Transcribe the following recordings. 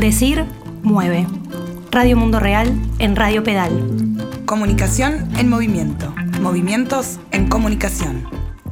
Decir mueve. Radio Mundo Real en Radio Pedal. Comunicación en movimiento. Movimientos en comunicación.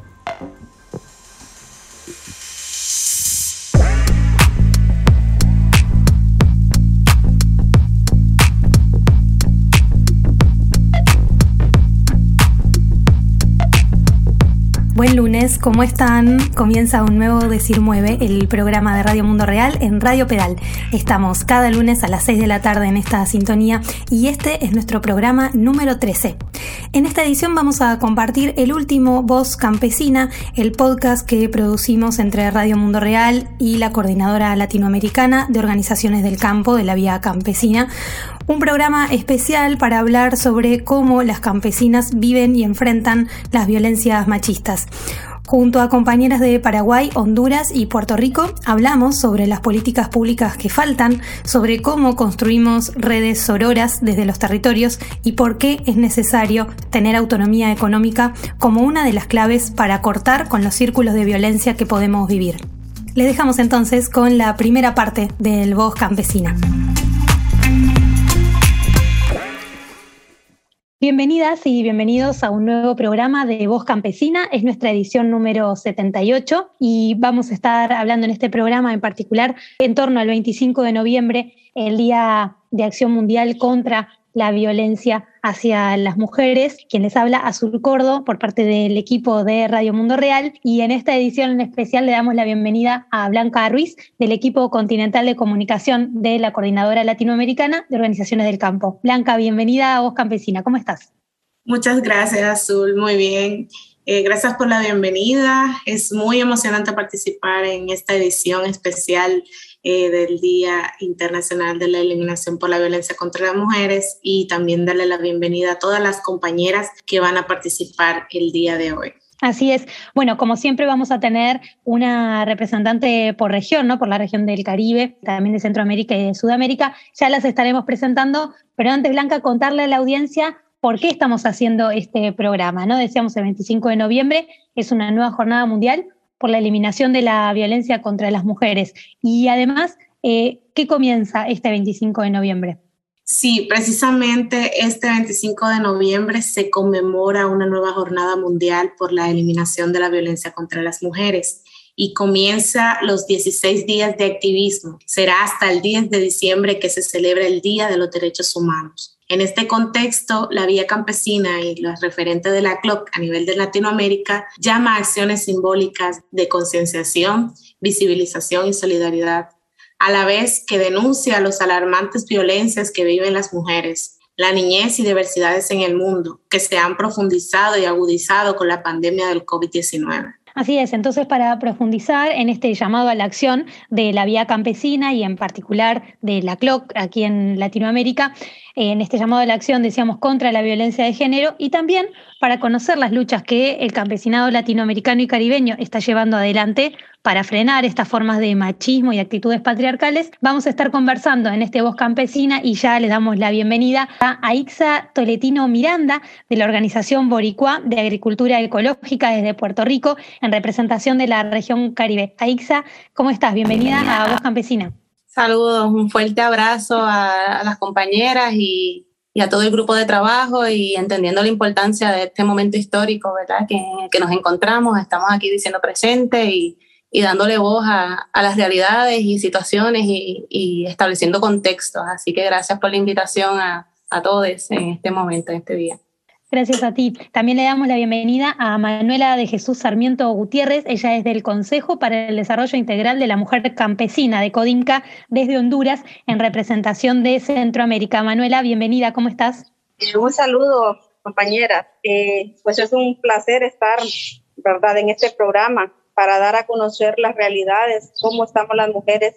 Buen lunes, ¿cómo están? Comienza un nuevo Decir Mueve, el programa de Radio Mundo Real en Radio Pedal. Estamos cada lunes a las 6 de la tarde en esta sintonía y este es nuestro programa número 13. En esta edición vamos a compartir el último Voz Campesina, el podcast que producimos entre Radio Mundo Real y la Coordinadora Latinoamericana de Organizaciones del Campo de la Vía Campesina. Un programa especial para hablar sobre cómo las campesinas viven y enfrentan las violencias machistas. Junto a compañeras de Paraguay, Honduras y Puerto Rico, hablamos sobre las políticas públicas que faltan, sobre cómo construimos redes sororas desde los territorios y por qué es necesario tener autonomía económica como una de las claves para cortar con los círculos de violencia que podemos vivir. Les dejamos entonces con la primera parte del Voz Campesina. Bienvenidas y bienvenidos a un nuevo programa de Voz Campesina. Es nuestra edición número 78 y vamos a estar hablando en este programa en particular en torno al 25 de noviembre, el Día de Acción Mundial contra la Violencia hacia las Mujeres. Quien les habla, Azul Cordo, por parte del equipo de Radio Mundo Real. Y en esta edición en especial le damos la bienvenida a Blanca Ruiz, del equipo continental de comunicación de la Coordinadora Latinoamericana de Organizaciones del Campo. Blanca, bienvenida a Voz Campesina. ¿Cómo estás? Muchas gracias, Azul. Muy bien. Gracias por la bienvenida. Es muy emocionante participar en esta edición especial del Día Internacional de la Eliminación por la Violencia contra las Mujeres y también darle la bienvenida a todas las compañeras que van a participar el día de hoy. Así es. Bueno, como siempre vamos a tener una representante por región, ¿no? Por la región del Caribe, también de Centroamérica y de Sudamérica. Ya las estaremos presentando, pero antes, Blanca, contarle a la audiencia por qué estamos haciendo este programa, ¿no? Decíamos el 25 de noviembre, es una nueva jornada mundial por la eliminación de la violencia contra las mujeres. Y además, ¿qué comienza este 25 de noviembre? Sí, precisamente este 25 de noviembre se conmemora una nueva jornada mundial por la eliminación de la violencia contra las mujeres y comienza los 16 días de activismo. Será hasta el 10 de diciembre que se celebra el Día de los Derechos Humanos. En este contexto, la Vía Campesina y los referentes de la CLOC a nivel de Latinoamérica llama a acciones simbólicas de concienciación, visibilización y solidaridad, a la vez que denuncia las alarmantes violencias que viven las mujeres, la niñez y diversidades en el mundo, que se han profundizado y agudizado con la pandemia del COVID-19. Así es, entonces para profundizar en este llamado a la acción de la Vía Campesina y en particular de la CLOC aquí en Latinoamérica, en este llamado a la acción, decíamos, contra la violencia de género y también para conocer las luchas que el campesinado latinoamericano y caribeño está llevando adelante para frenar estas formas de machismo y actitudes patriarcales, vamos a estar conversando en este Voz Campesina y ya le damos la bienvenida a Aixa Tolentino Miranda de la Organización Boricua de Agricultura Ecológica desde Puerto Rico en representación de la región Caribe. Aixa, ¿cómo estás? Bienvenida a Voz Campesina. Saludos, un fuerte abrazo a las compañeras y a todo el grupo de trabajo y entendiendo la importancia de este momento histórico, ¿verdad? Que nos encontramos, estamos aquí diciendo presente y dándole voz a las realidades y situaciones y estableciendo contextos. Así que gracias por la invitación a todos en este momento, en este día. Gracias a ti. También le damos la bienvenida a Manuela de Jesús Sarmiento Gutiérrez. Ella es del Consejo para el Desarrollo Integral de la Mujer Campesina de CODINCA desde Honduras en representación de Centroamérica. Manuela, bienvenida. ¿Cómo estás? Un saludo, compañera. Pues es un placer estar, ¿verdad?, en este programa para dar a conocer las realidades, cómo estamos las mujeres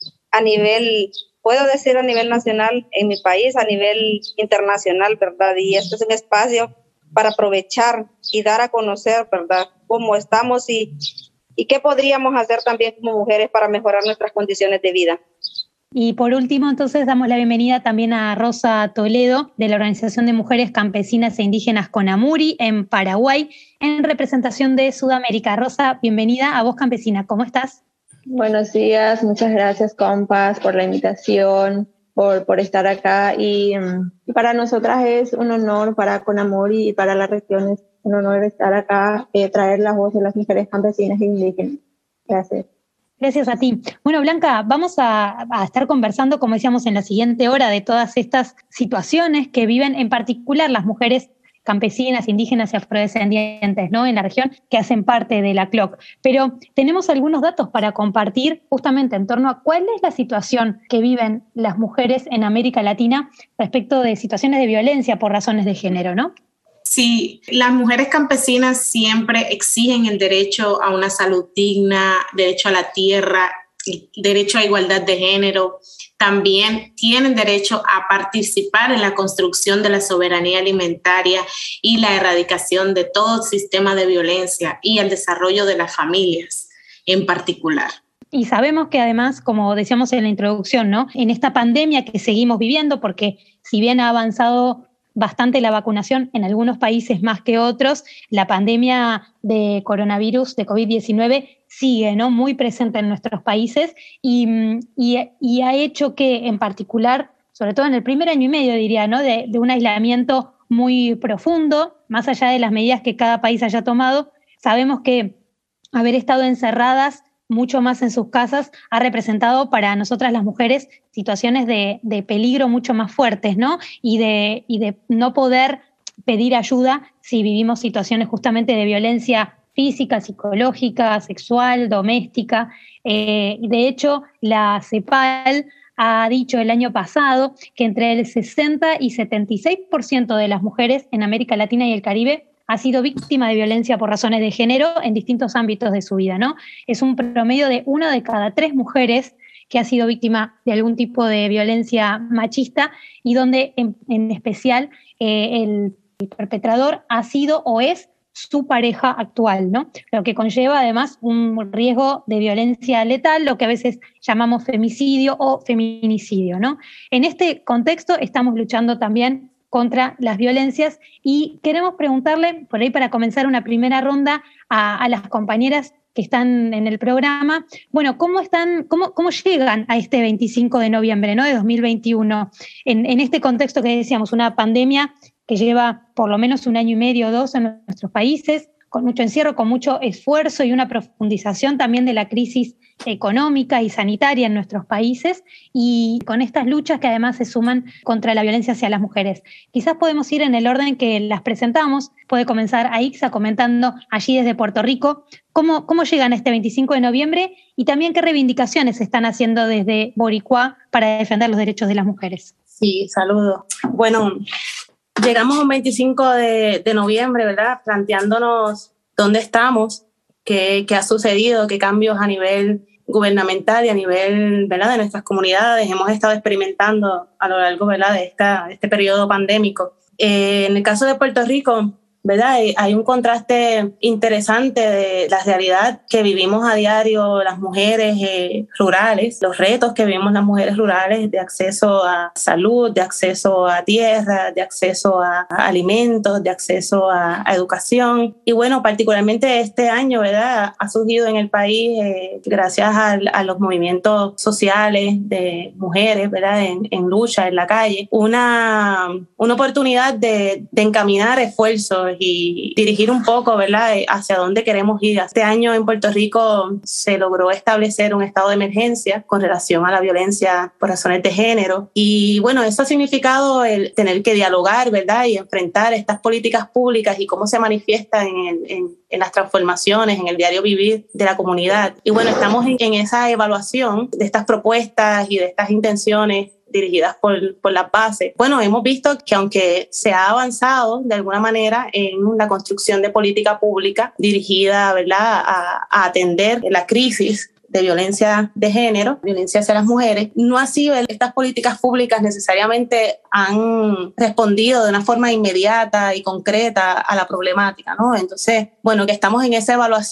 a nivel, puedo decir a nivel nacional en mi país, a nivel internacional, ¿verdad? Y esto es un espacio para aprovechar y dar a conocer, ¿verdad?, cómo estamos y qué podríamos hacer también como mujeres para mejorar nuestras condiciones de vida. Y por último, entonces, damos la bienvenida también a Rosa Toledo, de la Organización de Mujeres Campesinas e Indígenas CONAMURI, en Paraguay, en representación de Sudamérica. Rosa, bienvenida a Voz Campesina. ¿Cómo estás? Buenos días, muchas gracias, compas, por la invitación, por estar acá. Y para nosotras es un honor, para Conamor y para la región es un honor estar acá, traer la voz de las mujeres campesinas e indígenas. Gracias. Gracias a ti. Bueno, Blanca, vamos a estar conversando, como decíamos, en la siguiente hora de todas estas situaciones que viven en particular las mujeres campesinas, indígenas y afrodescendientes, ¿no?, en la región, que hacen parte de la CLOC. Pero tenemos algunos datos para compartir justamente en torno a cuál es la situación que viven las mujeres en América Latina respecto de situaciones de violencia por razones de género, ¿no? Sí, las mujeres campesinas siempre exigen el derecho a una salud digna, derecho a la tierra, derecho a igualdad de género. También tienen derecho a participar en la construcción de la soberanía alimentaria y la erradicación de todo sistema de violencia y el desarrollo de las familias en particular. Y sabemos que además, como decíamos en la introducción, ¿no?, en esta pandemia que seguimos viviendo, porque si bien ha avanzado bastante la vacunación en algunos países más que otros, la pandemia de coronavirus, de COVID-19, sigue, ¿no?, muy presente en nuestros países y ha hecho que, en particular, sobre todo en el primer año y medio, diría, ¿no?, de un aislamiento muy profundo, más allá de las medidas que cada país haya tomado, sabemos que haber estado encerradas mucho más en sus casas ha representado para nosotras las mujeres situaciones de peligro mucho más fuertes, ¿no? Y de no poder pedir ayuda si vivimos situaciones justamente de violencia física, psicológica, sexual, doméstica. De hecho, la CEPAL ha dicho el año pasado que entre el 60 y 76% de las mujeres en América Latina y el Caribe ha sido víctima de violencia por razones de género en distintos ámbitos de su vida, ¿no? Es un promedio de 1 de cada 3 mujeres que ha sido víctima de algún tipo de violencia machista y donde en especial el perpetrador ha sido o es su pareja actual, ¿no? Lo que conlleva además un riesgo de violencia letal, lo que a veces llamamos femicidio o feminicidio, ¿no? En este contexto estamos luchando también contra las violencias y queremos preguntarle, por ahí para comenzar una primera ronda, a las compañeras que están en el programa, bueno, ¿cómo llegan a este 25 de noviembre, ¿no?, de 2021? En este contexto que decíamos, una pandemia que lleva por lo menos 1 año y medio o 2 en nuestros países, con mucho encierro, con mucho esfuerzo y una profundización también de la crisis económica y sanitaria en nuestros países, y con estas luchas que además se suman contra la violencia hacia las mujeres. Quizás podemos ir en el orden que las presentamos. Puede comenzar Aixa comentando allí desde Puerto Rico cómo llegan a este 25 de noviembre y también qué reivindicaciones se están haciendo desde Boricua para defender los derechos de las mujeres. Sí, saludos. Bueno, llegamos a un 25 de noviembre, ¿verdad?, planteándonos dónde estamos, qué ha sucedido, qué cambios a nivel gubernamental y a nivel, ¿verdad?, de nuestras comunidades hemos estado experimentando a lo largo, ¿verdad?, de este periodo pandémico. En el caso de Puerto Rico, ¿verdad?, hay un contraste interesante de la realidad que vivimos a diario las mujeres rurales, los retos que vivimos las mujeres rurales de acceso a salud, de acceso a tierra, de acceso a alimentos, de acceso a educación. Y bueno, particularmente este año, ¿verdad?, ha surgido en el país, gracias a los movimientos sociales de mujeres, ¿verdad?, en lucha, en la calle, una oportunidad de encaminar esfuerzos y dirigir un poco, ¿verdad?, hacia dónde queremos ir. Este año en Puerto Rico se logró establecer un estado de emergencia con relación a la violencia por razones de género. Y bueno, eso ha significado el tener que dialogar, ¿verdad?, y enfrentar estas políticas públicas y cómo se manifiestan en las transformaciones, en el diario vivir de la comunidad. Y bueno, estamos en esa evaluación de estas propuestas y de estas intenciones dirigidas por las bases. Bueno, hemos visto que aunque se ha avanzado de alguna manera en la construcción de política pública dirigida, ¿verdad?, a atender la crisis de violencia de género, violencia hacia las mujeres, no así estas políticas públicas necesariamente han respondido de una forma inmediata y concreta a la problemática, ¿no? Entonces, bueno, que estamos en esa evaluación.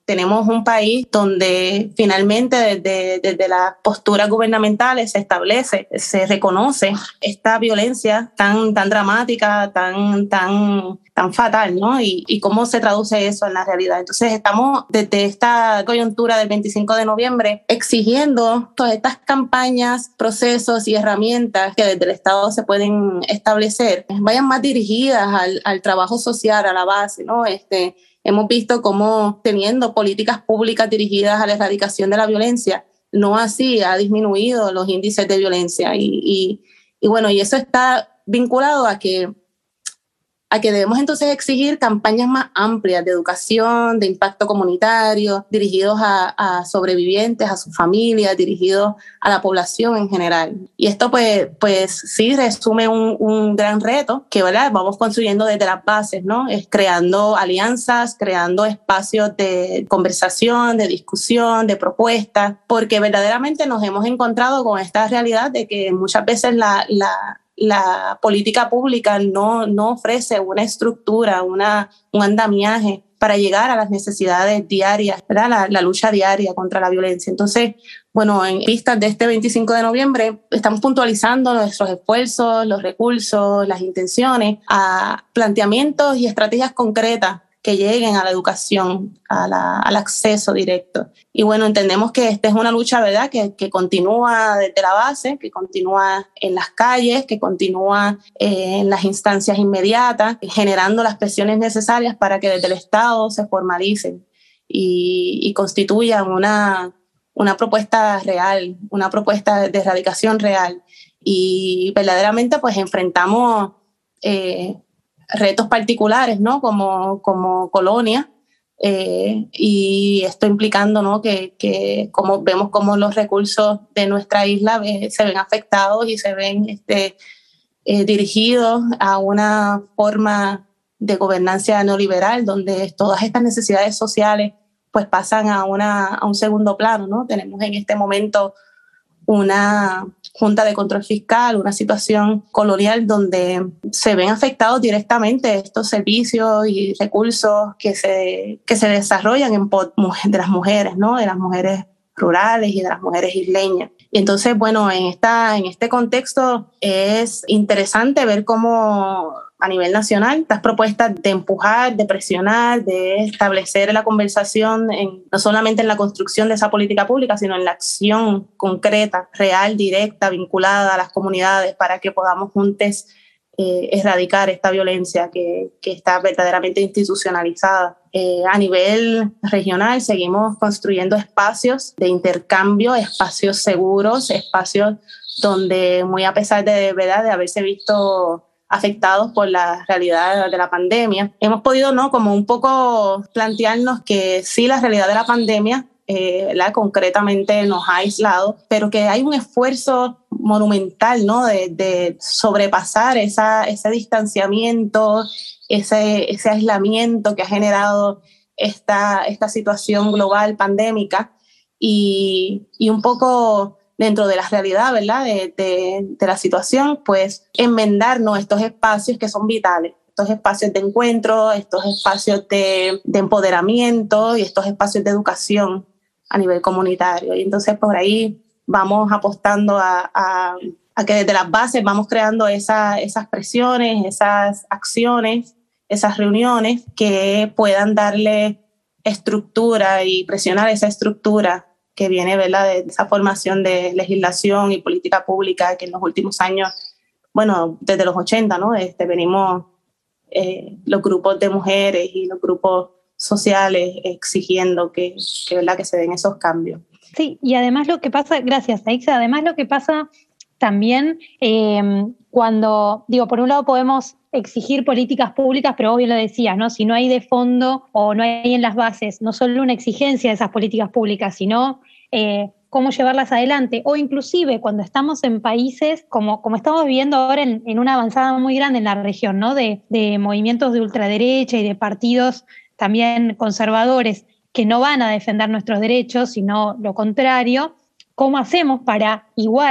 tenemos un país donde finalmente desde las posturas gubernamentales se establece, se reconoce esta violencia tan dramática, tan fatal, ¿no? Y cómo se traduce eso en la realidad. Entonces estamos desde esta coyuntura del 25 de noviembre exigiendo todas estas campañas, procesos y herramientas que desde el Estado se pueden establecer, vayan más dirigidas al trabajo social, a la base, ¿no? Hemos visto cómo teniendo políticas públicas dirigidas a la erradicación de la violencia, no así ha disminuido los índices de violencia. Y bueno, y eso está vinculado a que debemos entonces exigir campañas más amplias de educación, de impacto comunitario, dirigidos a sobrevivientes, a sus familias, dirigidos a la población en general. Y esto pues sí resume un gran reto que, ¿verdad?, vamos construyendo desde las bases, ¿no? Es creando alianzas, creando espacios de conversación, de discusión, de propuestas, porque verdaderamente nos hemos encontrado con esta realidad de que muchas veces la política pública no ofrece una estructura, un andamiaje para llegar a las necesidades diarias, ¿verdad? La lucha diaria contra la violencia. Entonces, bueno, en vistas de este 25 de noviembre, estamos puntualizando nuestros esfuerzos, los recursos, las intenciones a planteamientos y estrategias concretas que lleguen a la educación, al acceso directo. Y bueno, entendemos que esta es una lucha, ¿verdad?, que continúa desde la base, que continúa en las calles, que continúa en las instancias inmediatas, generando las presiones necesarias para que desde el Estado se formalicen y constituyan una propuesta real, una propuesta de erradicación real. Y verdaderamente pues enfrentamos retos particulares, ¿no?, como colonia, y esto implicando, ¿no?, que como vemos como los recursos de nuestra isla se ven afectados y se ven dirigidos a una forma de gobernanza neoliberal donde todas estas necesidades sociales pues pasan a un segundo plano, ¿no? Tenemos en este momento una Junta de Control Fiscal, una situación colonial donde se ven afectados directamente estos servicios y recursos que se desarrollan en pos de las mujeres, ¿no?, de las mujeres rurales y de las mujeres isleñas. Y entonces, bueno, en este contexto es interesante ver cómo a nivel nacional estas propuestas de empujar, de presionar, de establecer la conversación no solamente en la construcción de esa política pública, sino en la acción concreta, real, directa, vinculada a las comunidades para que podamos juntos erradicar esta violencia que está verdaderamente institucionalizada. A nivel regional seguimos construyendo espacios de intercambio, espacios seguros, espacios donde muy a pesar de haberse visto afectados por la realidad de la pandemia, hemos podido, ¿no?, como un poco plantearnos que sí, la realidad de la pandemia concretamente nos ha aislado, pero que hay un esfuerzo monumental, ¿no?, de sobrepasar ese distanciamiento, ese aislamiento que ha generado esta situación global pandémica y un poco dentro de la realidad, ¿verdad?, de la situación, pues enmendarnos estos espacios que son vitales, estos espacios de encuentro, estos espacios de empoderamiento y estos espacios de educación a nivel comunitario. Y entonces por ahí vamos apostando a que desde las bases vamos creando esas presiones, esas acciones, esas reuniones que puedan darle estructura y presionar esa estructura que viene, ¿verdad?, de esa formación de legislación y política pública que en los últimos años, bueno, desde los 80, ¿no?, venimos los grupos de mujeres y los grupos sociales exigiendo que se den esos cambios. Sí, y además lo que pasa, gracias Aixa, además lo que pasa también cuando, por un lado podemos exigir políticas públicas, pero vos bien lo decías, ¿no? Si no hay de fondo o no hay en las bases, no solo una exigencia de esas políticas públicas, sino cómo llevarlas adelante, o inclusive cuando estamos en países como estamos viviendo ahora en una avanzada muy grande en la región, ¿no?, de movimientos de ultraderecha y de partidos también conservadores que no van a defender nuestros derechos, sino lo contrario. ¿Cómo hacemos para igual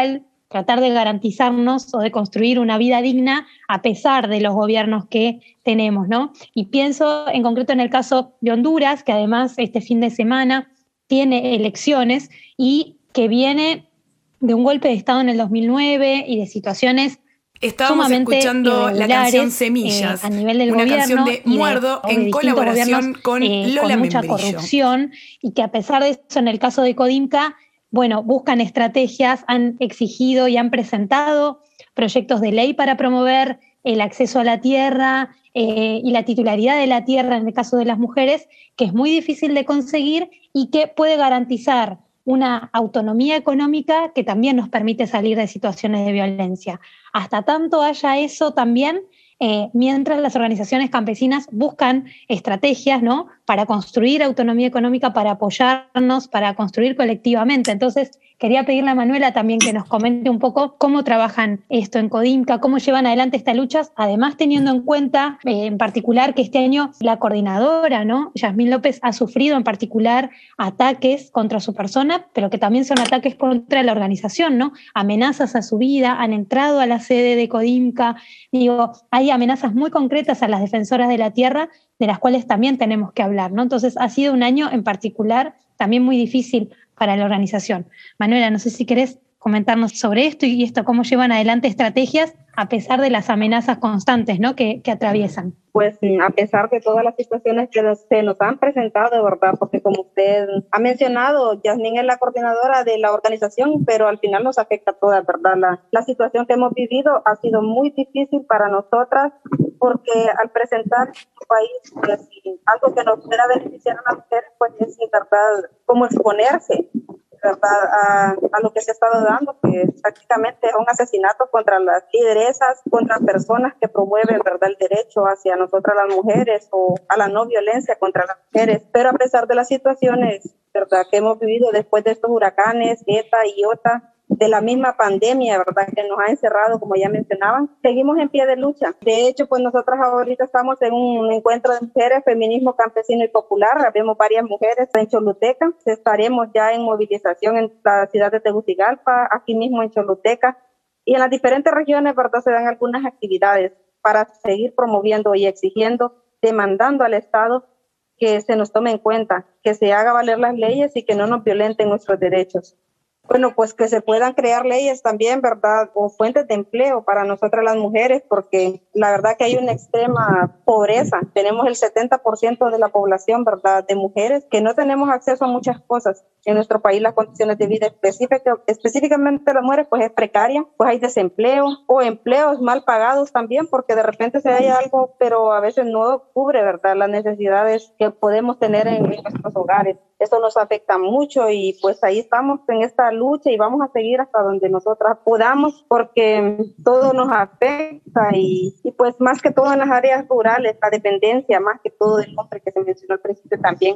tratar de garantizarnos o de construir una vida digna a pesar de los gobiernos que tenemos, ¿no? Y pienso en concreto en el caso de Honduras, que además este fin de semana tiene elecciones y que viene de un golpe de Estado en el 2009 y de situaciones Estábamos sumamente escuchando la canción Semillas, a nivel del una gobierno canción de Muerdo en colaboración con Lola con mucha Membrillo. corrupción, y que a pesar de eso, en el caso de Codimca, bueno, buscan estrategias, han exigido y han presentado proyectos de ley para promover el acceso a la tierra y la titularidad de la tierra en el caso de las mujeres, que es muy difícil de conseguir y que puede garantizar una autonomía económica que también nos permite salir de situaciones de violencia. Hasta tanto haya eso también, mientras las organizaciones campesinas buscan estrategias, ¿no?, para construir autonomía económica, para apoyarnos, para construir colectivamente. Entonces, quería pedirle a Manuela también que nos comente un poco cómo trabajan esto en Codimca, cómo llevan adelante estas luchas, además teniendo en cuenta en particular que este año la coordinadora, ¿no?, Yasmín López, ha sufrido en particular ataques contra su persona, pero que también son ataques contra la organización, ¿no?, amenazas a su vida, han entrado a la sede de Codimca. Digo, hay amenazas muy concretas a las defensoras de la tierra, de las cuales también tenemos que hablar, ¿no? Entonces, ha sido un año en particular también muy difícil para la organización. Manuela, no sé si querés comentarnos sobre esto y esto, cómo llevan adelante estrategias a pesar de las amenazas constantes, ¿no?, que atraviesan. Pues a pesar de todas las situaciones que se nos han presentado, de verdad, porque como usted ha mencionado, Yasmín es la coordinadora de la organización, pero al final nos afecta a todas, ¿verdad? La situación que hemos vivido ha sido muy difícil para nosotras, porque al presentar un país, pues, algo que nos pueda beneficiar a las mujeres, pues es, ¿verdad?, como exponerse, ¿verdad?, a lo que se ha estado dando, que prácticamente es un asesinato contra las lideresas, contra personas que promueven, ¿verdad?, el derecho hacia nosotras las mujeres o a la no violencia contra las mujeres. Pero a pesar de las situaciones, ¿verdad?, que hemos vivido después de estos huracanes, ETA y OTA, de la misma pandemia, ¿verdad?, que nos ha encerrado, como ya mencionaban, seguimos en pie de lucha. De hecho, pues nosotras ahorita estamos en un encuentro de mujeres, feminismo campesino y popular. Vemos varias mujeres en Choluteca. Estaremos ya en movilización en la ciudad de Tegucigalpa, aquí mismo en Choluteca. Y en las diferentes regiones, ¿verdad?, se dan algunas actividades para seguir promoviendo y exigiendo, demandando al Estado que se nos tome en cuenta, que se haga valer las leyes y que no nos violenten nuestros derechos. Bueno, pues que se puedan crear leyes también, ¿verdad?, o fuentes de empleo para nosotras las mujeres, porque la verdad que hay una extrema pobreza. Tenemos el 70% de la población, ¿verdad?, de mujeres que no tenemos acceso a muchas cosas. En nuestro país las condiciones de vida específicamente las mujeres, pues es precaria, pues hay desempleo o empleos mal pagados también, porque de repente se haya algo, pero a veces no cubre, ¿verdad?, las necesidades que podemos tener en nuestros hogares. Eso nos afecta mucho y pues ahí estamos en esta lucha y vamos a seguir hasta donde nosotras podamos, porque todo nos afecta y pues más que todo en las áreas rurales, la dependencia más que todo del hombre que se mencionó al principio también,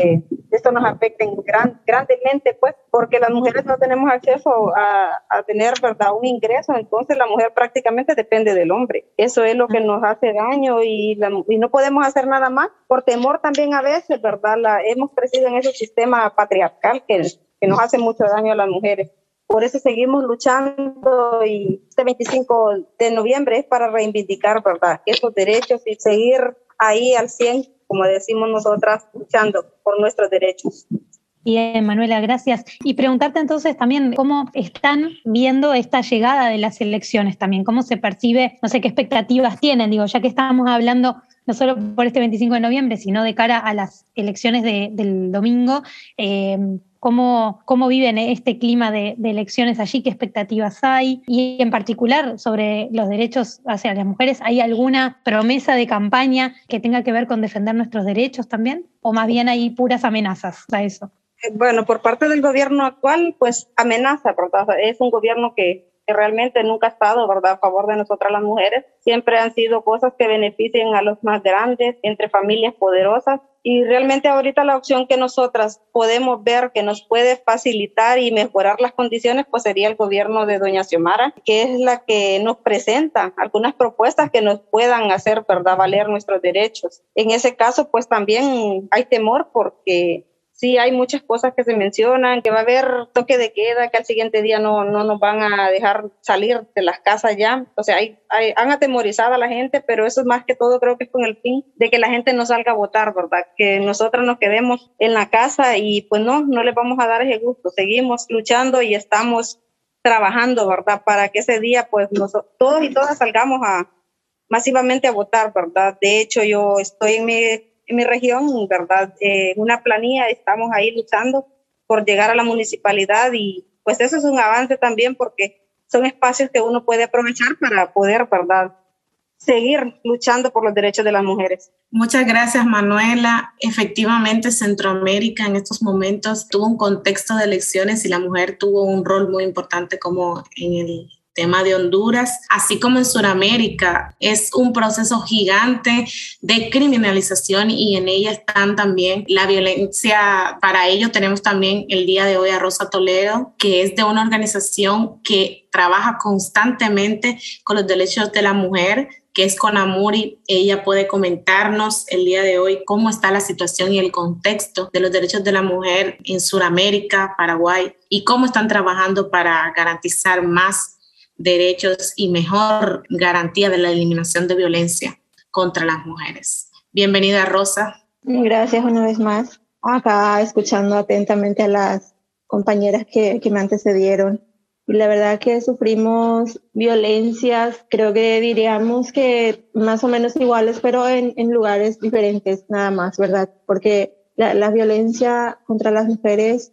esto nos afecta grandemente, pues porque las mujeres no tenemos acceso a tener, ¿verdad?, un ingreso, entonces la mujer prácticamente depende del hombre. Eso es lo que nos hace daño y no podemos hacer nada más por temor también a veces, ¿verdad? Hemos crecido en ese sistema patriarcal que nos hace mucho daño a las mujeres. Por eso seguimos luchando y este 25 de noviembre es para reivindicar, ¿verdad?, esos derechos y seguir ahí al 100, como decimos nosotras, luchando por nuestros derechos. Bien, Manuela, gracias. Y preguntarte entonces también cómo están viendo esta llegada de las elecciones también, cómo se percibe, no sé qué expectativas tienen, digo, ya que estamos hablando no solo por este 25 de noviembre, sino de cara a las elecciones del domingo, ¿cómo viven este clima de elecciones allí? ¿Qué expectativas hay? Y en particular sobre los derechos hacia las mujeres, ¿hay alguna promesa de campaña que tenga que ver con defender nuestros derechos también? ¿O más bien hay puras amenazas a eso? Bueno, por parte del gobierno actual, pues amenaza, ¿verdad? Es un gobierno que realmente nunca ha estado, ¿verdad?, a favor de nosotras las mujeres. Siempre han sido cosas que beneficien a los más grandes, entre familias poderosas. Y realmente ahorita la opción que nosotras podemos ver que nos puede facilitar y mejorar las condiciones, pues sería el gobierno de doña Xiomara, que es la que nos presenta algunas propuestas que nos puedan hacer, ¿verdad?, valer nuestros derechos. En ese caso, pues también hay temor porque sí hay muchas cosas que se mencionan, que va a haber toque de queda, que al siguiente día no nos van a dejar salir de las casas ya. O sea, han atemorizado a la gente, pero eso es más que todo, creo que es con el fin de que la gente no salga a votar, ¿verdad? Que nosotras nos quedemos en la casa y pues no les vamos a dar ese gusto. Seguimos luchando y estamos trabajando, ¿verdad? Para que ese día pues todos y todas salgamos masivamente a votar, ¿verdad? De hecho, yo estoy en mi región, ¿verdad? Una planilla, estamos ahí luchando por llegar a la municipalidad y pues eso es un avance también porque son espacios que uno puede aprovechar para poder, ¿verdad?, seguir luchando por los derechos de las mujeres. Muchas gracias, Manuela. Efectivamente, Centroamérica en estos momentos tuvo un contexto de elecciones y la mujer tuvo un rol muy importante como en el tema de Honduras, así como en Sudamérica. Es un proceso gigante de criminalización y en ella están también la violencia. Para ello tenemos también el día de hoy a Rosa Toledo, que es de una organización que trabaja constantemente con los derechos de la mujer, que es Conamuri. Ella puede comentarnos el día de hoy cómo está la situación y el contexto de los derechos de la mujer en Sudamérica, Paraguay, y cómo están trabajando para garantizar más derechos y mejor garantía de la eliminación de violencia contra las mujeres. Bienvenida, Rosa. Gracias una vez más. Acá escuchando atentamente a las compañeras que me antecedieron. Y la verdad que sufrimos violencias, creo que diríamos que más o menos iguales, pero en lugares diferentes nada más, ¿verdad? Porque la violencia contra las mujeres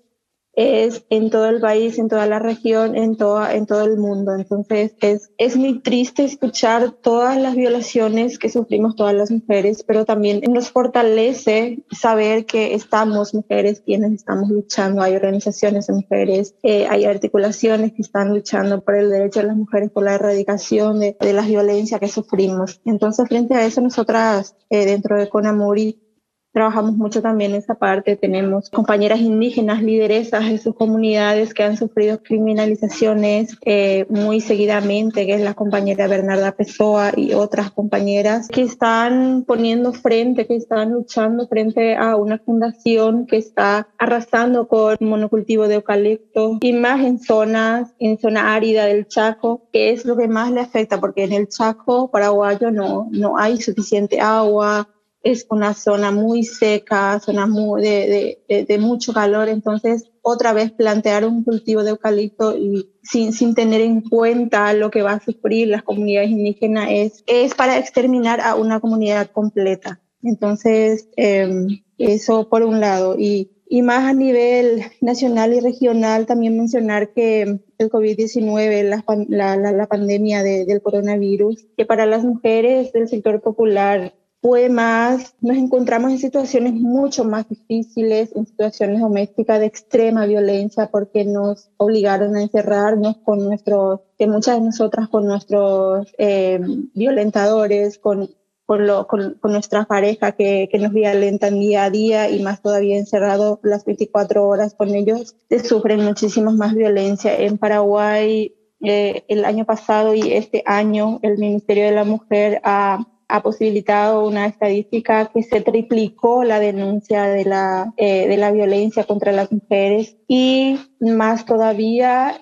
es en todo el país, en toda la región, en todo el mundo. Entonces es muy triste escuchar todas las violaciones que sufrimos todas las mujeres, pero también nos fortalece saber que estamos mujeres quienes estamos luchando. Hay organizaciones de mujeres, hay articulaciones que están luchando por el derecho de las mujeres, por la erradicación de las violencias que sufrimos. Entonces, frente a eso, nosotras dentro de Conamuri trabajamos mucho también en esa parte. Tenemos compañeras indígenas, lideresas de sus comunidades que han sufrido criminalizaciones muy seguidamente, que es la compañera Bernarda Pessoa y otras compañeras que están poniendo frente, que están luchando frente a una fundación que está arrasando con monocultivo de eucalipto y más en zona árida del Chaco, que es lo que más le afecta, porque en el Chaco paraguayo no hay suficiente agua. Es una zona muy seca, zona de mucho calor. Entonces, otra vez plantear un cultivo de eucalipto y sin tener en cuenta lo que va a sufrir las comunidades indígenas es para exterminar a una comunidad completa. Entonces, eso por un lado. Y más a nivel nacional y regional, también mencionar que el COVID-19, la pandemia del coronavirus, que para las mujeres del sector popular nos encontramos en situaciones mucho más difíciles, en situaciones domésticas de extrema violencia, porque nos obligaron a encerrarnos que muchas de nosotras con nuestros violentadores, con nuestras parejas que nos violentan día a día y más todavía encerrado las 24 horas con ellos, se sufren muchísimas más violencia. En Paraguay, el año pasado y este año, el Ministerio de la Mujer ha posibilitado una estadística que se triplicó la denuncia de la violencia contra las mujeres y más todavía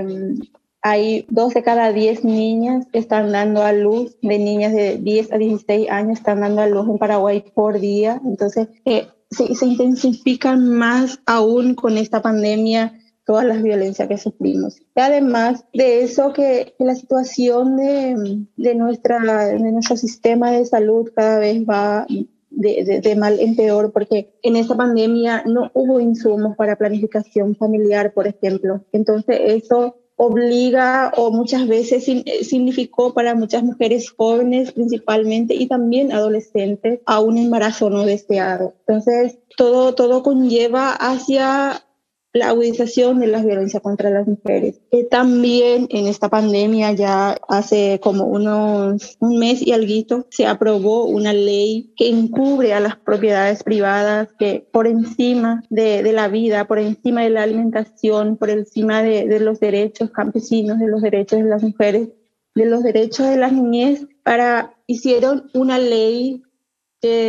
hay 2 de cada 10 niñas que están dando a luz, de niñas de 10 a 16 años están dando a luz en Paraguay por día. Entonces se intensifican más aún con esta pandemia todas las violencias que sufrimos. Y además de eso, que la situación de nuestro sistema de salud cada vez va de mal en peor, porque en esta pandemia no hubo insumos para planificación familiar, por ejemplo. Entonces eso obliga o muchas veces significó para muchas mujeres jóvenes principalmente y también adolescentes a un embarazo no deseado. Entonces todo conlleva hacia la agudización de la violencia contra las mujeres. También en esta pandemia, ya hace como un mes y alguito, se aprobó una ley que encubre a las propiedades privadas, que por encima de la vida, por encima de la alimentación, por encima de los derechos campesinos, de los derechos de las mujeres, de los derechos de las niñez, hicieron una ley que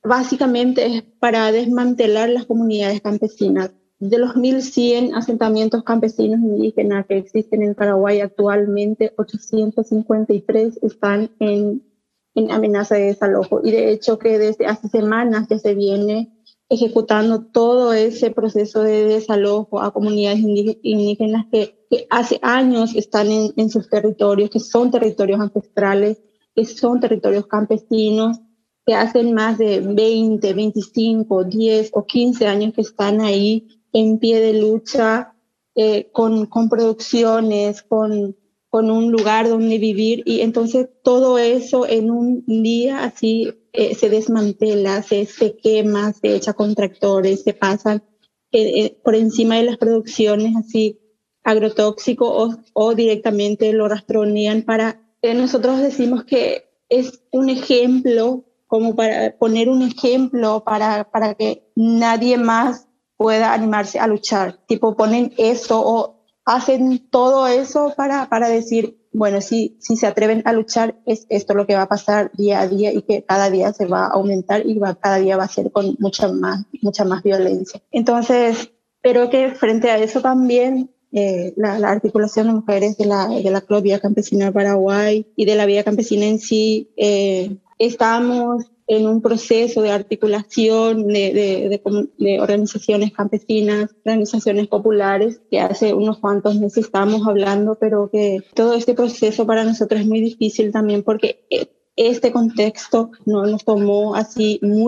básicamente es para desmantelar las comunidades campesinas. De los 1.100 asentamientos campesinos indígenas que existen en Paraguay actualmente, 853 están en amenaza de desalojo. Y de hecho que desde hace semanas ya se viene ejecutando todo ese proceso de desalojo a comunidades indígenas que hace años están en sus territorios, que son territorios ancestrales, que son territorios campesinos, que hacen más de 20, 25, 10 o 15 años que están ahí en pie de lucha, con producciones, con un lugar donde vivir, y entonces todo eso en un día así se desmantela, se quema, se echa con tractores, se pasan por encima de las producciones así agrotóxicos o directamente lo rastronean para... nosotros decimos que es un ejemplo, como para poner un ejemplo para que nadie más pueda animarse a luchar. Tipo, ponen eso o hacen todo eso para decir, bueno, si se atreven a luchar, es esto lo que va a pasar día a día y que cada día se va a aumentar y cada día va a ser con mucha más violencia. Entonces, pero que frente a eso también la articulación de mujeres de la Club Vía Campesina de Paraguay y de la Vía Campesina en sí, estamos en un proceso de articulación de organizaciones campesinas, organizaciones populares, que hace unos cuantos meses estábamos hablando, pero que todo este proceso para nosotros es muy difícil también porque este contexto nos tomó así muy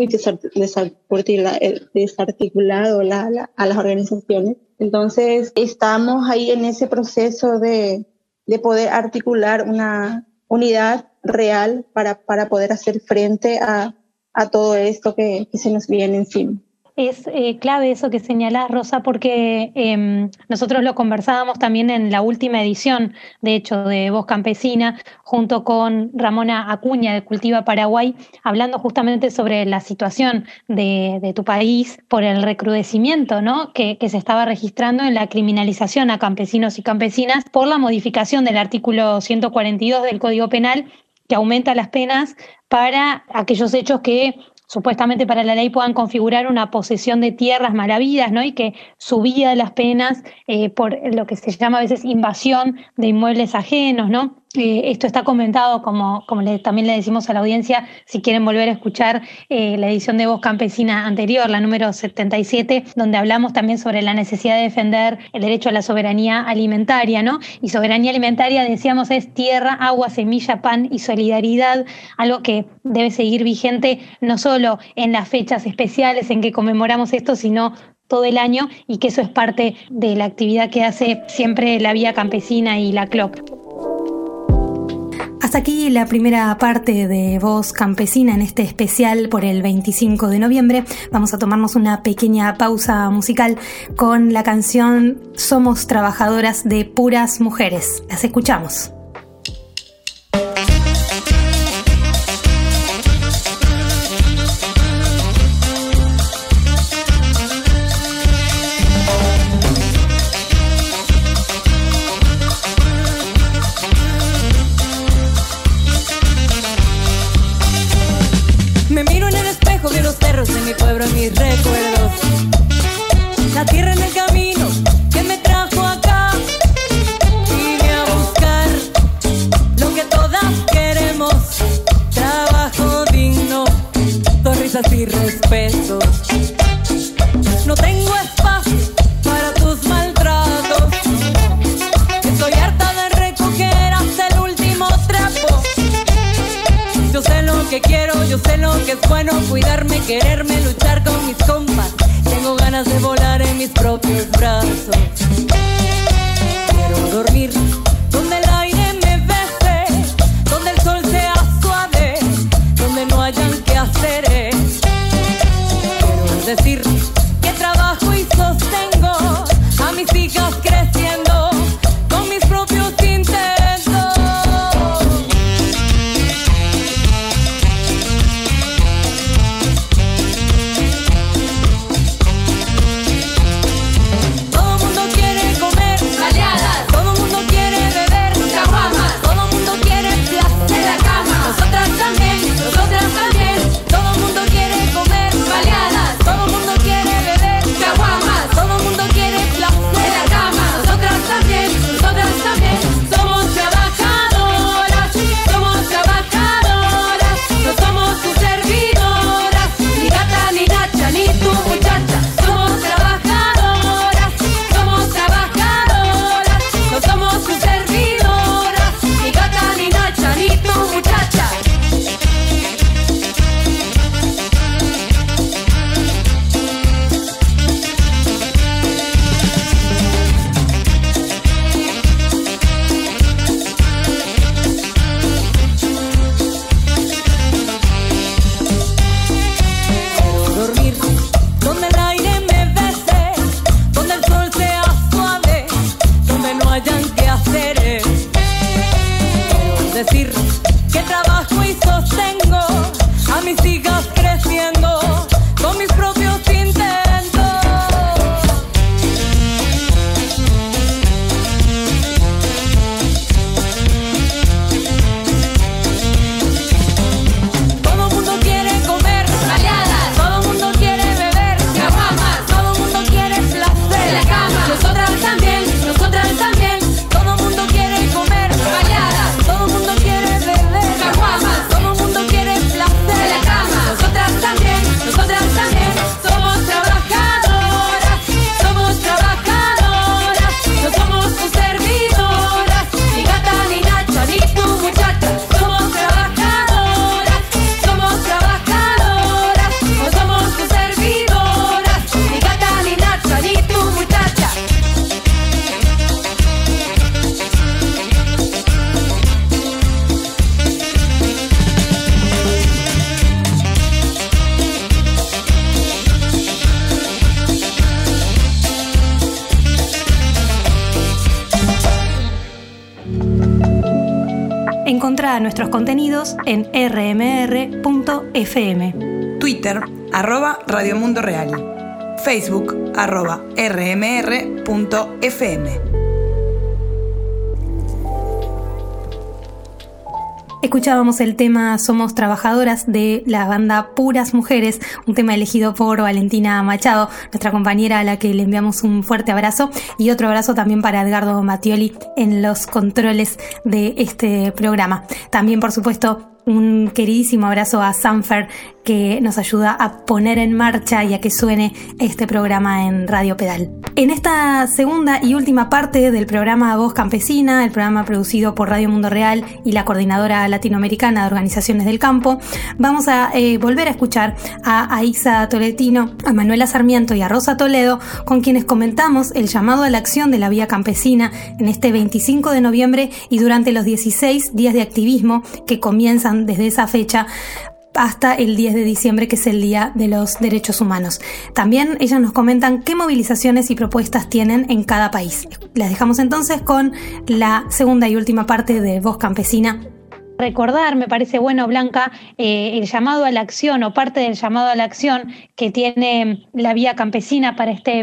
desarticulado a las organizaciones. Entonces estamos ahí en ese proceso de poder articular una unidad real para poder hacer frente a todo esto que se nos viene encima. Es clave eso que señalás, Rosa, porque nosotros lo conversábamos también en la última edición, de hecho, de Voz Campesina, junto con Ramona Acuña de Cultiva Paraguay, hablando justamente sobre la situación de tu país por el recrudecimiento, ¿no?, que se estaba registrando en la criminalización a campesinos y campesinas por la modificación del artículo 142 del Código Penal, que aumenta las penas para aquellos hechos que supuestamente para la ley puedan configurar una posesión de tierras mal habidas, ¿no? Y que subía las penas por lo que se llama a veces invasión de inmuebles ajenos, ¿no? Esto está comentado, como también le decimos a la audiencia, si quieren volver a escuchar la edición de Voz Campesina anterior, la número 77, donde hablamos también sobre la necesidad de defender el derecho a la soberanía alimentaria, ¿no? Y soberanía alimentaria, decíamos, es tierra, agua, semilla, pan y solidaridad, algo que debe seguir vigente no solo en las fechas especiales en que conmemoramos esto, sino todo el año, y que eso es parte de la actividad que hace siempre la Vía Campesina y la CLOC. Hasta aquí la primera parte de Voz Campesina en este especial por el 25 de noviembre. Vamos a tomarnos una pequeña pausa musical con la canción Somos Trabajadoras de Puras Mujeres. Las escuchamos. De mi pueblo, en mis recuerdos, la tierra en el camino que me trajo acá, vine a buscar lo que todas queremos, trabajo digno, con risas y respeto. No tengo espacio para tus maltratos, estoy harta de recoger hasta el último trapo. Yo sé lo que quiero, yo sé lo que es bueno, cuidarme, quererme, luchar con mis compas. Tengo ganas de volar en mis propios brazos. Quiero dormir donde el aire me bese, donde el sol sea suave, donde no hayan quehaceres. Quiero decir que trabajo y sostengo a mis hijas creciendo con mis propios intentos. Todo el mundo quiere comer hayan quehaceres. Quiero decir que trabajo y sostengo a mis hijas creciendo con mis propios intentos. Todo mundo quiere comer baleadas, todo mundo quiere beber caguamas, todo mundo quiere placer en la cama. Nosotras también, todo mundo quiere comer baleadas, todo mundo quiere beber caguamas, todo mundo quiere placer en la cama. Nosotras también, somos trabajadoras, no somos tus servidoras, ni gata, ni nacha, ni tu muchacha. Somos trabajadoras, no somos tus servidoras, ni gata, ni nacha, ni tu muchacha. Encontrá nuestros contenidos en rmr.fm. Twitter, @Radio Mundo Real. Facebook, @rmr.fm. Escuchábamos el tema Somos Trabajadoras de la banda Puras Mujeres, un tema elegido por Valentina Machado, nuestra compañera a la que le enviamos un fuerte abrazo, y otro abrazo también para Edgardo Mattioli en los controles de este programa. También, por supuesto, un queridísimo abrazo a Sanfer, que nos ayuda a poner en marcha y a que suene este programa en Radio Pedal. En esta segunda y última parte del programa Voz Campesina, el programa producido por Radio Mundo Real y la Coordinadora Latinoamericana de Organizaciones del Campo, vamos a volver a escuchar a Aixa Tolentino, a Manuela Sarmiento y a Rosa Toledo, con quienes comentamos el llamado a la acción de la Vía Campesina en este 25 de noviembre y durante los 16 días de activismo que comienzan desde esa fecha hasta el 10 de diciembre, que es el Día de los Derechos Humanos. También ellas nos comentan qué movilizaciones y propuestas tienen en cada país. Las dejamos entonces con la segunda y última parte de Voz Campesina. Recordar, me parece bueno, Blanca, el llamado a la acción o parte del llamado a la acción que tiene la Vía Campesina para este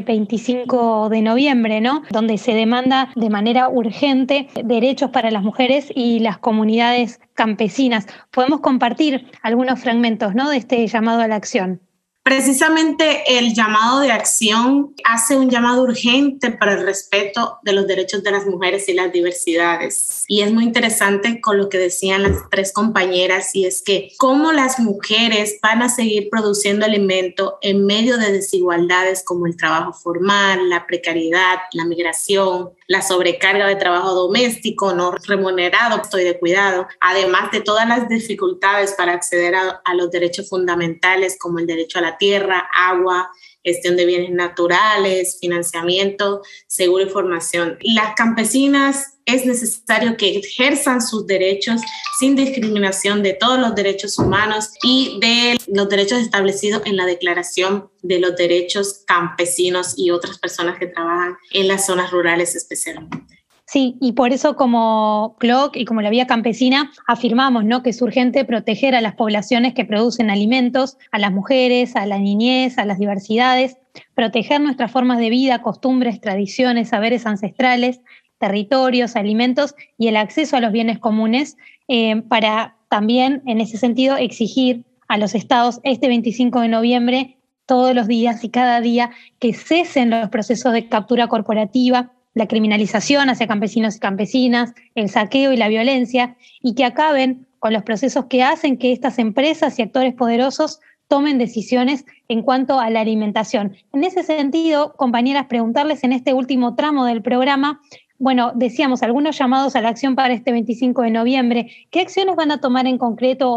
25 de noviembre, ¿no? Donde se demanda de manera urgente derechos para las mujeres y las comunidades campesinas. Podemos compartir algunos fragmentos, ¿no?, de este llamado a la acción. Precisamente el llamado de acción hace un llamado urgente para el respeto de los derechos de las mujeres y las diversidades. Y es muy interesante con lo que decían las tres compañeras, y es que cómo las mujeres van a seguir produciendo alimento en medio de desigualdades como el trabajo formal, la precariedad, la migración, la sobrecarga de trabajo doméstico no remunerado y de cuidado, además de todas las dificultades para acceder a los derechos fundamentales como el derecho a la tierra, agua, gestión de bienes naturales, financiamiento, seguro y formación. Las campesinas es necesario que ejerzan sus derechos sin discriminación de todos los derechos humanos y de los derechos establecidos en la Declaración de los Derechos Campesinos y otras personas que trabajan en las zonas rurales especialmente. Sí, y por eso como CLOC y como la Vía Campesina afirmamos, ¿no?, que es urgente proteger a las poblaciones que producen alimentos, a las mujeres, a la niñez, a las diversidades, proteger nuestras formas de vida, costumbres, tradiciones, saberes ancestrales, territorios, alimentos y el acceso a los bienes comunes, para también, en ese sentido, exigir a los estados este 25 de noviembre, todos los días y cada día, que cesen los procesos de captura corporativa, la criminalización hacia campesinos y campesinas, el saqueo y la violencia, y que acaben con los procesos que hacen que estas empresas y actores poderosos tomen decisiones en cuanto a la alimentación. En ese sentido, compañeras, preguntarles en este último tramo del programa, bueno, decíamos algunos llamados a la acción para este 25 de noviembre. ¿Qué acciones van a tomar en concreto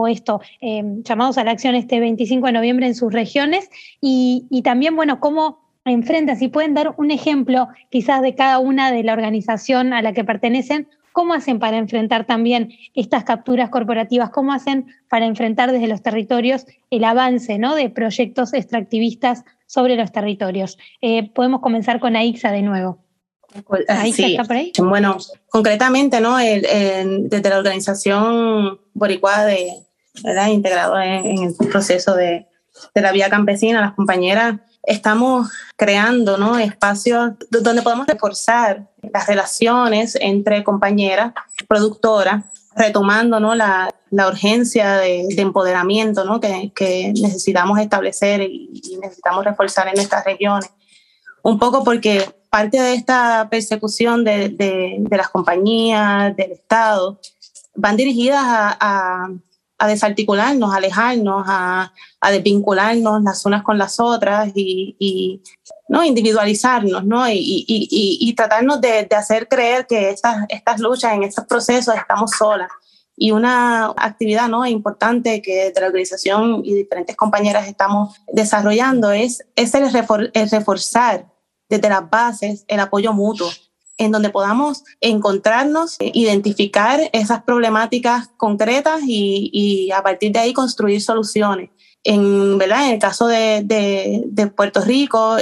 llamados a la acción este 25 de noviembre en sus regiones? Y también, bueno, ¿cómo enfrentan? Si pueden dar un ejemplo quizás de cada una de la organización a la que pertenecen, ¿cómo hacen para enfrentar también estas capturas corporativas? ¿Cómo hacen para enfrentar desde los territorios el avance, ¿no?, de proyectos extractivistas sobre los territorios? Podemos comenzar con Aixa de nuevo. Raiza, ¿está por ahí? Bueno, concretamente, ¿no? Desde la organización Boricua, ¿verdad? Integrado en el proceso de la vía campesina, las compañeras estamos creando, ¿no? Espacios donde podemos reforzar las relaciones entre compañeras productoras, retomando, ¿no? la urgencia de empoderamiento, ¿no? que necesitamos establecer y necesitamos reforzar en estas regiones. Un poco porque parte de esta persecución de las compañías, del Estado, van dirigidas a desarticularnos, a alejarnos, a desvincularnos las unas con las otras y ¿no? individualizarnos, ¿no? y tratarnos de hacer creer que estas luchas, en estos procesos, estamos solas. Y una actividad, ¿no? importante que desde la organización y diferentes compañeras estamos desarrollando es el reforzar desde las bases el apoyo mutuo, en donde podamos encontrarnos, identificar esas problemáticas concretas y a partir de ahí construir soluciones. ¿Verdad? En el caso de Puerto Rico,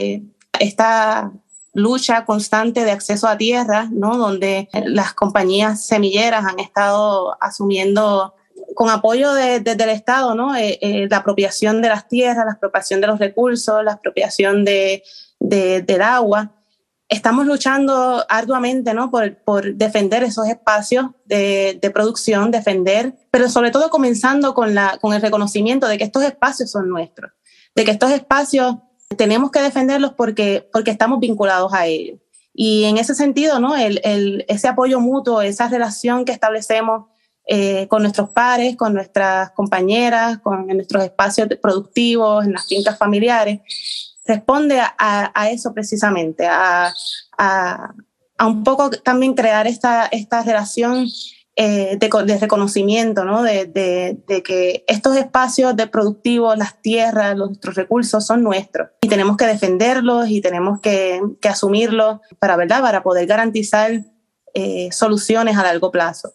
esta lucha constante de acceso a tierra, ¿no? donde las compañías semilleras han estado asumiendo con apoyo desde el Estado, ¿no? La apropiación de las tierras, la apropiación de los recursos, la apropiación del agua. Estamos luchando arduamente, ¿no? por defender esos espacios de producción, pero sobre todo comenzando con el reconocimiento de que estos espacios son nuestros, de que estos espacios tenemos que defenderlos porque estamos vinculados a ellos. Y en ese sentido, ¿no? ese apoyo mutuo, esa relación que establecemos con nuestros pares, con nuestras compañeras, en nuestros espacios productivos, en las fincas familiares, responde a eso precisamente, a un poco también crear esta relación de reconocimiento, ¿no? de que estos espacios de productivos, las tierras, nuestros recursos son nuestros y tenemos que defenderlos y tenemos que asumirlos para poder garantizar soluciones a largo plazo.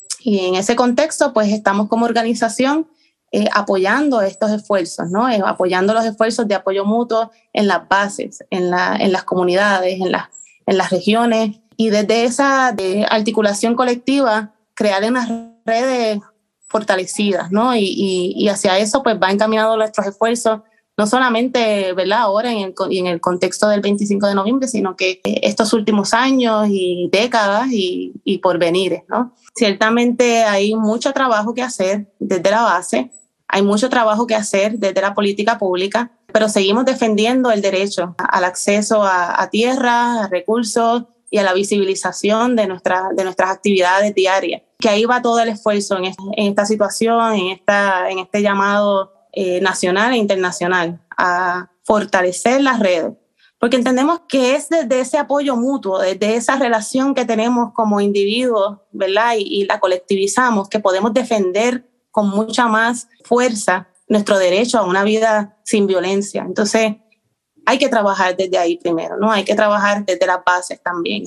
Y en ese contexto, pues estamos como organización apoyando estos esfuerzos, ¿no? Apoyando los esfuerzos de apoyo mutuo en las bases, en las comunidades, en las regiones, y desde esa articulación colectiva crear unas redes fortalecidas, ¿no? Y hacia eso pues va encaminado nuestros esfuerzos, no solamente, ¿verdad? Ahora en el contexto del 25 de noviembre, sino que estos últimos años y décadas y porvenires, ¿no? Ciertamente hay mucho trabajo que hacer desde la base, hay mucho trabajo que hacer desde la política pública, pero seguimos defendiendo el derecho al acceso a tierra, a recursos y a la visibilización de nuestras actividades diarias. Que ahí va todo el esfuerzo en esta situación, en este llamado nacional e internacional a fortalecer las redes. Porque entendemos que es desde ese apoyo mutuo, desde esa relación que tenemos como individuos, ¿verdad? Y la colectivizamos, que podemos defender con mucha más fuerza nuestro derecho a una vida sin violencia. Entonces, hay que trabajar desde ahí primero, ¿no? Hay que trabajar desde las bases también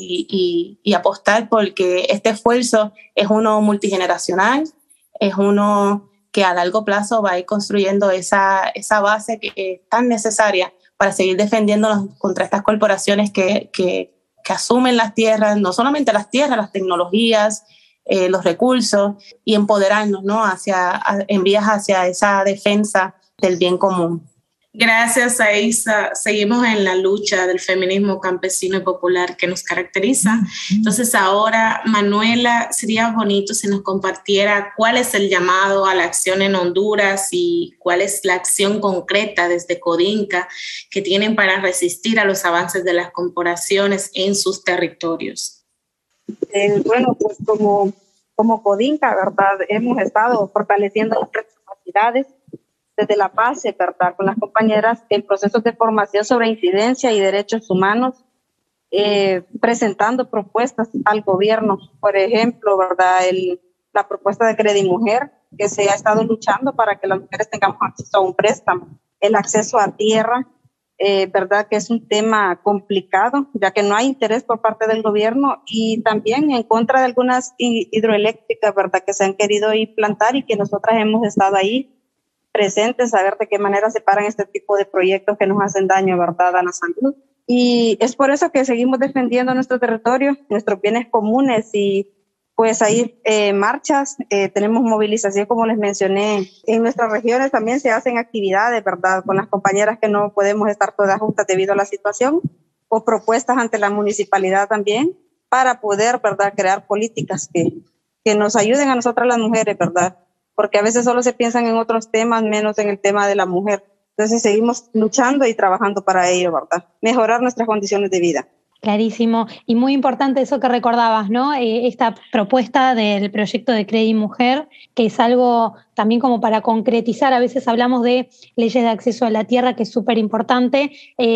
y apostar porque este esfuerzo es uno multigeneracional, es uno que a largo plazo va a ir construyendo esa base que es tan necesaria para seguir defendiéndonos contra estas corporaciones que asumen las tierras, no solamente las tierras, las tecnologías, los recursos, y empoderarnos, ¿no? en vías hacia esa defensa del bien común. Gracias, Aiza. Seguimos en la lucha del feminismo campesino y popular que nos caracteriza. Entonces ahora, Manuela, sería bonito si nos compartiera cuál es el llamado a la acción en Honduras y cuál es la acción concreta desde Codinca que tienen para resistir a los avances de las corporaciones en sus territorios. Bueno, pues como Codinca, ¿verdad? Hemos estado fortaleciendo nuestras capacidades desde la base, ¿verdad? Con las compañeras en procesos de formación sobre incidencia y derechos humanos, presentando propuestas al gobierno. Por ejemplo, ¿verdad? La propuesta de Credimujer, que se ha estado luchando para que las mujeres tengamos acceso a un préstamo, el acceso a tierra, ¿verdad? Que es un tema complicado, ya que no hay interés por parte del gobierno, y también en contra de algunas hidroeléctricas, ¿verdad? Que se han querido implantar y que nosotras hemos estado ahí presentes, a ver de qué manera se paran este tipo de proyectos que nos hacen daño, ¿verdad? A la salud Y es por eso que seguimos defendiendo nuestro territorio, nuestros bienes comunes, y pues hay marchas, tenemos movilización, como les mencioné. En nuestras regiones también se hacen actividades, ¿verdad?, con las compañeras que no podemos estar todas juntas debido a la situación, o propuestas ante la municipalidad también, para poder, ¿verdad?, crear políticas que nos ayuden a nosotras las mujeres, ¿verdad?, porque a veces solo se piensan en otros temas, menos en el tema de la mujer. Entonces seguimos luchando y trabajando para ello, ¿verdad?, mejorar nuestras condiciones de vida. Clarísimo, y muy importante eso que recordabas, ¿no? Esta propuesta del proyecto de Credi Mujer, que es algo también como para concretizar. A veces hablamos de leyes de acceso a la tierra, que es súper importante.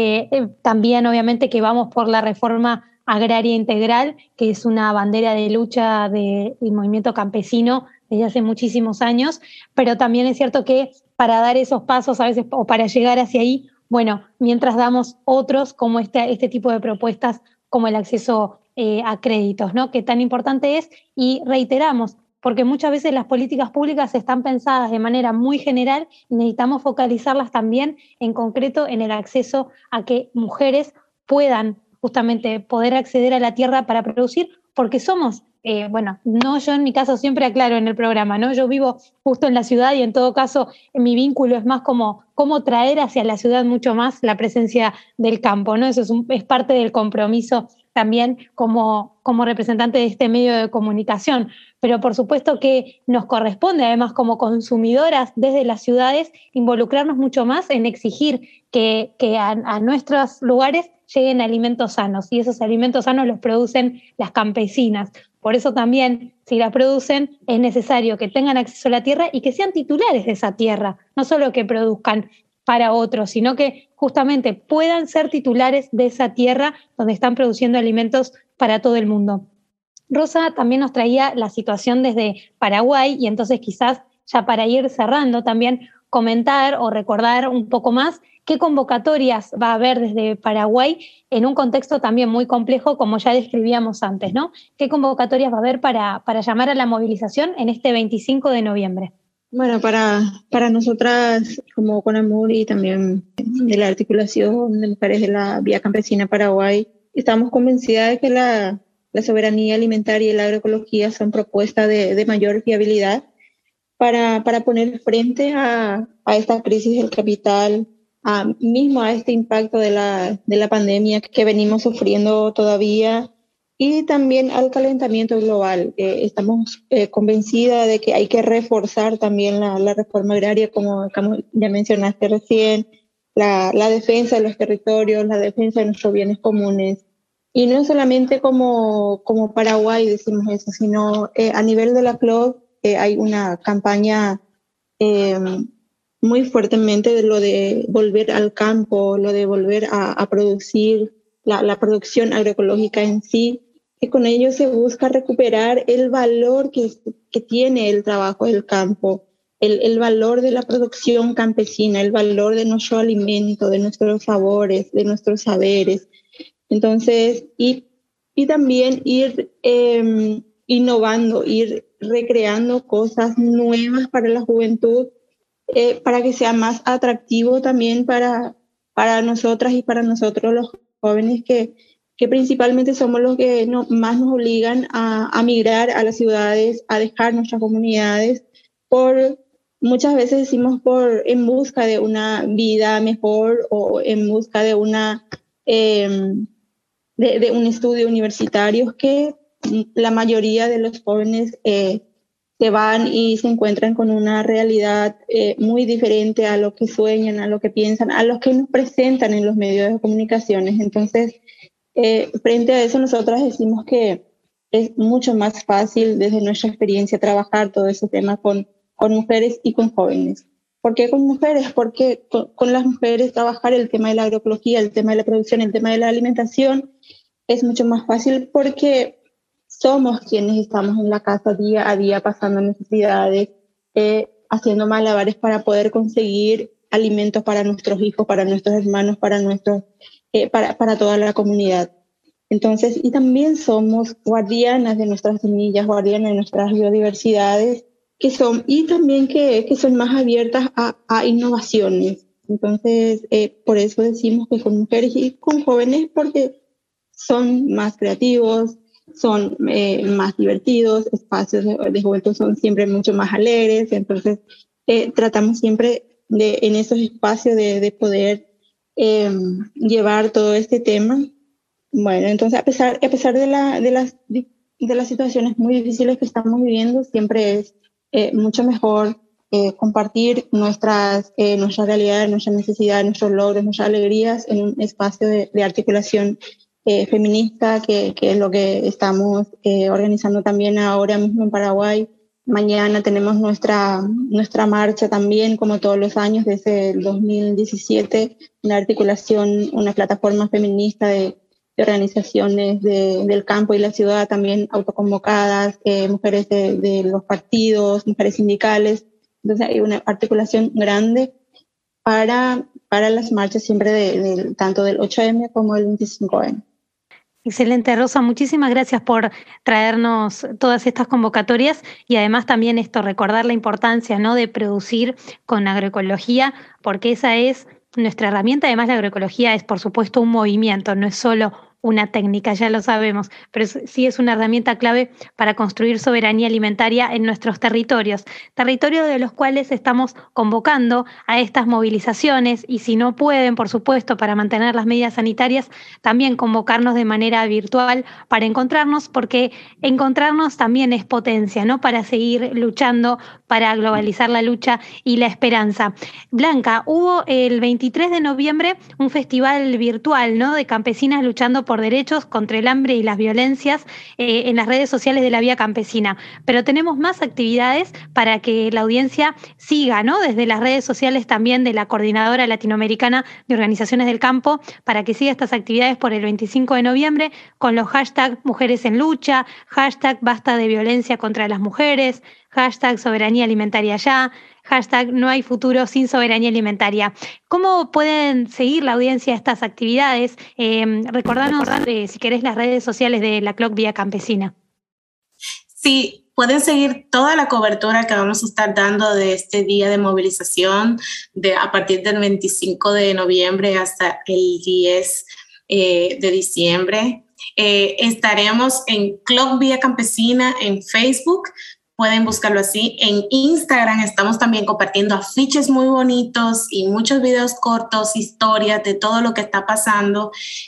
También, obviamente, que vamos por la reforma agraria integral, que es una bandera de lucha del movimiento campesino desde hace muchísimos años, pero también es cierto que para dar esos pasos a veces, o para llegar hacia ahí, bueno, mientras damos otros como este tipo de propuestas, como el acceso a créditos, ¿no?, que tan importante es, y reiteramos, porque muchas veces las políticas públicas están pensadas de manera muy general y necesitamos focalizarlas también en concreto en el acceso a que mujeres puedan justamente poder acceder a la tierra para producir, porque somos, no, yo en mi caso siempre aclaro en el programa, ¿no? Yo vivo justo en la ciudad y en todo caso mi vínculo es más como cómo traer hacia la ciudad mucho más la presencia del campo, ¿no? Eso es parte del compromiso también como representante de este medio de comunicación. Pero por supuesto que nos corresponde, además, como consumidoras desde las ciudades, involucrarnos mucho más en exigir que a nuestros lugares lleguen alimentos sanos, y esos alimentos sanos los producen las campesinas. Por eso también, si la producen, es necesario que tengan acceso a la tierra y que sean titulares de esa tierra, no solo que produzcan para otros, sino que justamente puedan ser titulares de esa tierra donde están produciendo alimentos para todo el mundo. Rosa también nos traía la situación desde Paraguay, y entonces quizás ya para ir cerrando también comentar o recordar un poco más qué convocatorias va a haber desde Paraguay en un contexto también muy complejo, como ya describíamos antes, ¿no? ¿Qué convocatorias va a haber para llamar a la movilización en este 25 de noviembre? Bueno, para nosotras, como CONAMUR y también de la articulación de mujeres de la Vía Campesina Paraguay, estamos convencidas de que la soberanía alimentaria y la agroecología son propuestas de mayor viabilidad para poner frente a esta crisis del capital, mismo a este impacto de la pandemia que venimos sufriendo todavía, y también al calentamiento global. Estamos convencidas de que hay que reforzar también la reforma agraria, como ya mencionaste recién, la defensa de los territorios, la defensa de nuestros bienes comunes. Y no solamente como Paraguay decimos eso, sino a nivel de la CLOC hay una campaña muy fuertemente de lo de volver al campo, lo de volver a producir, la producción agroecológica en sí, que con ello se busca recuperar el valor que tiene el trabajo del campo, el valor de la producción campesina, el valor de nuestro alimento, de nuestros sabores, de nuestros saberes. Entonces, y también ir innovando, ir recreando cosas nuevas para la juventud, para que sea más atractivo también para nosotras y para nosotros los jóvenes que principalmente somos los que más nos obligan a migrar a las ciudades, a dejar nuestras comunidades, muchas veces decimos en busca de una vida mejor o en busca de de un estudio universitario, que la mayoría de los jóvenes se van y se encuentran con una realidad muy diferente a lo que sueñan, a lo que piensan, a lo que nos presentan en los medios de comunicaciones. Entonces, frente a eso, nosotras decimos que es mucho más fácil desde nuestra experiencia trabajar todo ese tema con mujeres y con jóvenes. ¿Por qué con mujeres? Porque con las mujeres trabajar el tema de la agroecología, el tema de la producción, el tema de la alimentación es mucho más fácil, porque somos quienes estamos en la casa día a día pasando necesidades, haciendo malabares para poder conseguir alimentos para nuestros hijos, para nuestros hermanos, para toda la comunidad. Entonces, y también somos guardianas de nuestras semillas, guardianas de nuestras biodiversidades, y también que son más abiertas a innovaciones. Entonces, por eso decimos que con mujeres y con jóvenes, porque son más creativos, son más divertidos, espacios de juventud son siempre mucho más alegres, entonces tratamos siempre en esos espacios de poder llevar todo este tema. Bueno, entonces a pesar de las situaciones muy difíciles que estamos viviendo, siempre es mucho mejor compartir nuestras realidades, nuestras necesidades, nuestros logros, nuestras alegrías en un espacio de articulación feminista, que es lo que estamos organizando también ahora mismo en Paraguay. Mañana tenemos nuestra marcha también, como todos los años, desde el 2017, una articulación, una plataforma feminista de organizaciones del campo y la ciudad, también autoconvocadas, mujeres de los partidos, mujeres sindicales. Entonces hay una articulación grande para las marchas siempre tanto del 8M como del 25M. Excelente, Rosa. Muchísimas gracias por traernos todas estas convocatorias y además también recordar la importancia, ¿no?, de producir con agroecología, porque esa es nuestra herramienta. Además, la agroecología es, por supuesto, un movimiento, no es solo una técnica, ya lo sabemos, pero sí es una herramienta clave para construir soberanía alimentaria en nuestros territorios de los cuales estamos convocando a estas movilizaciones, y si no pueden, por supuesto, para mantener las medidas sanitarias, también convocarnos de manera virtual para encontrarnos, porque encontrarnos también es potencia, ¿no?, para seguir luchando, para globalizar la lucha y la esperanza. Blanca, hubo el 23 de noviembre un festival virtual, ¿no?, de campesinas luchando por derechos contra el hambre y las violencias en las redes sociales de la Vía Campesina. Pero tenemos más actividades para que la audiencia siga, ¿no?, desde las redes sociales también de la Coordinadora Latinoamericana de Organizaciones del Campo, para que siga estas actividades por el 25 de noviembre con los hashtags Mujeres en Lucha, hashtag Basta de Violencia contra las Mujeres, hashtag Soberanía Alimentaria Ya, hashtag No hay futuro sin soberanía alimentaria. ¿Cómo pueden seguir la audiencia estas actividades? Recordanos, si querés, las redes sociales de la CLOC Vía Campesina. Sí, pueden seguir toda la cobertura que vamos a estar dando de este día de movilización a partir del 25 de noviembre hasta el 10 de diciembre. Estaremos en CLOC Vía Campesina en Facebook. Pueden buscarlo así. En Instagram estamos también compartiendo afiches muy bonitos y muchos videos cortos, historias de todo lo que está pasando.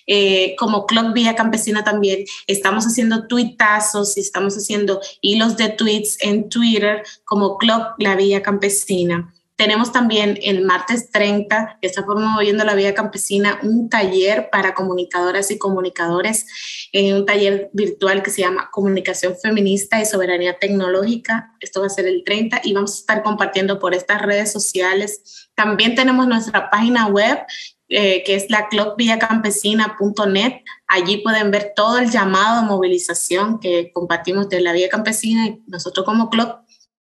Como CLOC Vía Campesina también estamos haciendo tuitazos y estamos haciendo hilos de tweets en Twitter como CLOC La Vía Campesina. Tenemos también el martes 30, que está promoviendo la Vía Campesina, un taller para comunicadoras y comunicadores, un taller virtual que se llama Comunicación Feminista y Soberanía Tecnológica. Esto va a ser el 30 y vamos a estar compartiendo por estas redes sociales. También tenemos nuestra página web, que es la clocviacampesina.net. Allí pueden ver todo el llamado a movilización que compartimos de la Vía Campesina y nosotros como CLOC.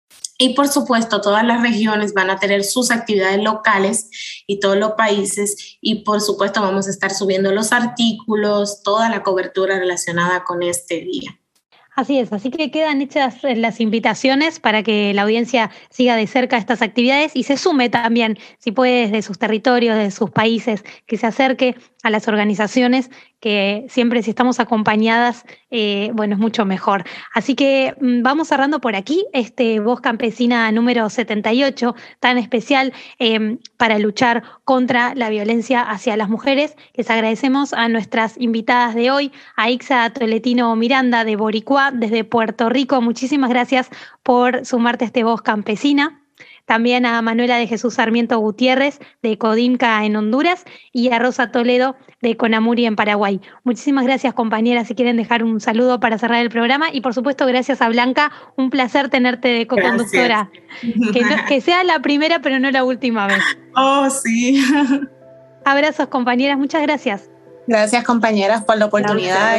Y por supuesto, todas las regiones van a tener sus actividades locales y todos los países. Y por supuesto, vamos a estar subiendo los artículos, toda la cobertura relacionada con este día. Así es, así que quedan hechas las invitaciones para que la audiencia siga de cerca estas actividades y se sume también, si puede, desde sus territorios, de sus países, que se acerque a las organizaciones, que siempre, si estamos acompañadas, es mucho mejor. Así que vamos cerrando por aquí Voz Campesina número 78, tan especial para luchar contra la violencia hacia las mujeres. Les agradecemos a nuestras invitadas de hoy, a Ixa Tolentino Miranda de Boricua, desde Puerto Rico. Muchísimas gracias por sumarte a Voz Campesina. También a Manuela de Jesús Sarmiento Gutiérrez de Codinca en Honduras y a Rosa Toledo de Conamuri en Paraguay. Muchísimas gracias, compañeras. Si quieren dejar un saludo para cerrar el programa, y por supuesto gracias a Blanca, un placer tenerte de co-conductora. Que sea la primera pero no la última vez. Oh, sí. Abrazos, compañeras, muchas gracias. Gracias, compañeras, por la oportunidad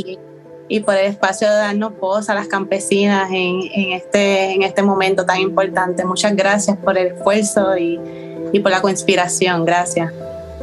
y por el espacio de darnos voz a las campesinas en este momento tan importante. Muchas gracias por el esfuerzo y por la conspiración. Gracias.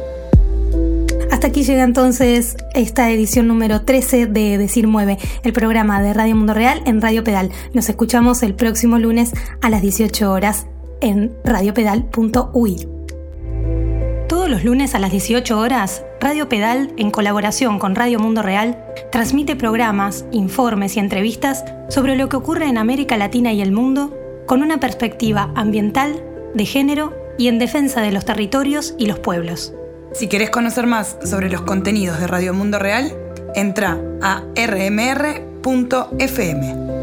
Hasta aquí llega entonces esta edición número 13 de Decir Mueve, el programa de Radio Mundo Real en Radio Pedal. Nos escuchamos el próximo lunes a las 18 horas en radiopedal.ui. Todos los lunes a las 18 horas, Radio Pedal, en colaboración con Radio Mundo Real, transmite programas, informes y entrevistas sobre lo que ocurre en América Latina y el mundo con una perspectiva ambiental, de género y en defensa de los territorios y los pueblos. Si querés conocer más sobre los contenidos de Radio Mundo Real, entra a rmr.fm.